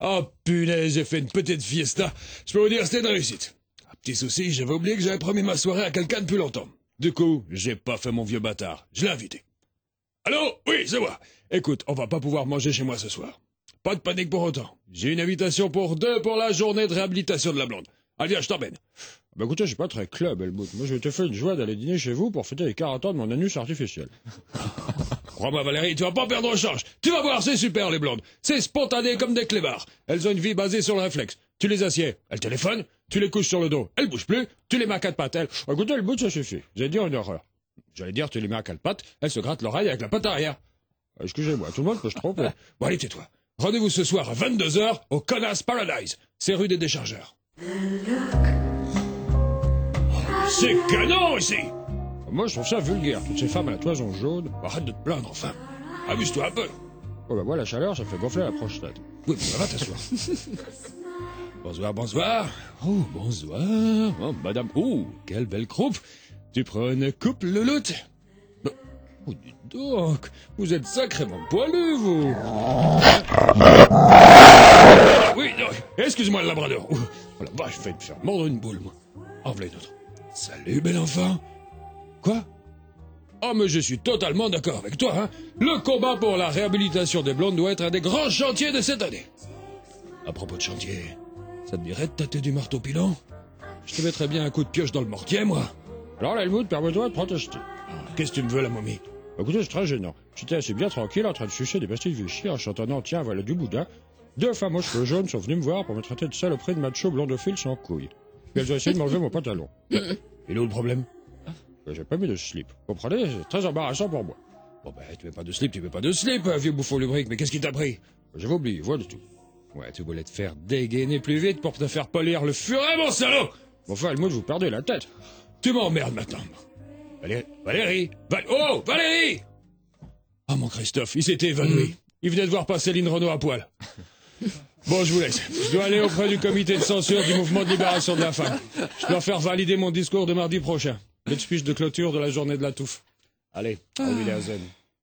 Oh punaise, j'ai fait une petite fiesta. Je peux vous dire, c'était une réussite. Un petit souci, j'avais oublié que j'avais promis ma soirée à quelqu'un depuis longtemps. Du coup, j'ai pas fait mon vieux bâtard. Je l'ai invité. Allô? Oui, c'est moi. Écoute, on va pas pouvoir manger chez moi ce soir. Pas de panique pour autant. J'ai une invitation pour 2 pour la journée de réhabilitation de la blonde. Allez, viens, je t'emmène. Bah écoutez, je suis pas très club, Helmut. Moi, je te fais une joie d'aller dîner chez vous pour fêter les 40 ans de mon anus artificiel. Crois-moi, Valérie, tu vas pas perdre au change. Tu vas voir, c'est super, les blondes. C'est spontané comme des clébards. Elles ont une vie basée sur le réflexe. Tu les assieds, elles téléphonent, tu les couches sur le dos, elles bougent plus, tu les mets à 4 pattes, elles... Écoutez, Helmut, ça suffit. Vous allez dire une horreur. J'allais dire, tu les mets à 4 pattes, elles se grattent l'oreille avec la patte arrière. Excusez-moi, tout le monde peut se tromper. Bon, allez, tais-toi. Rendez-vous ce soir à 22h au Connasse Paradise. C'est rue des Déchargeurs. C'est canon, ici! Moi, je trouve ça vulgaire, toutes ces femmes à la toison jaune. Arrête de te plaindre, enfin. Amuse-toi un peu. Oh bah moi, la chaleur, ça fait gonfler la prostate. Oui, mais va t'asseoir. Bonsoir, bonsoir. Oh, bonsoir. Oh, madame. Oh, quelle belle croupe. Tu prends une coupe, louloute? Oh, dis donc. Vous êtes sacrément poilu, vous. Oui, non, excuse-moi, le labrador. Oh, la vache, je vais te faire mordre une boule, moi. En voilà une autre. Salut, bel enfant. Quoi? Oh, mais je suis totalement d'accord avec toi, hein. Le combat pour la réhabilitation des blondes doit être un des grands chantiers de cette année. À propos de chantier, ça te dirait de tâter du marteau pilon? Je te mettrais bien un coup de pioche dans le mortier, moi. Alors, là, Helmut, permets-toi de protester. Qu'est-ce que tu me veux, la momie? Écoutez, c'est très gênant. J'étais assis bien tranquille en train de sucer des pastilles Vichy en chantonnant Tiens, voilà du boudin. 2 femmes aux cheveux jaunes sont venues me voir pour me traiter de saloperie de macho blondophile sans couilles. Puis elles ont essayé de m'enlever mon pantalon. Et où le problème? J'ai pas mis de slip. Vous comprenez? C'est très embarrassant pour moi. Bon ben, tu mets pas de slip, vieux bouffon lubrique, mais qu'est-ce qui t'a pris? J'avais oublié, voilà du tout. Ouais, tu voulais te faire dégainer plus vite pour te faire polir le furet, mon salaud! Bon, enfin, Helmut, vous perdez la tête. Tu m'emmerdes maintenant. Valérie! Oh, Valérie! Oh, mon Christophe, il s'était évanoui. Il venait de voir passer Lynn Renault à poil. Bon, je vous laisse. Je dois aller auprès du comité de censure du mouvement de libération de la femme. Je dois faire valider mon discours de mardi prochain. Le speech de clôture de la journée de la touffe. Allez, au Wiedersehen.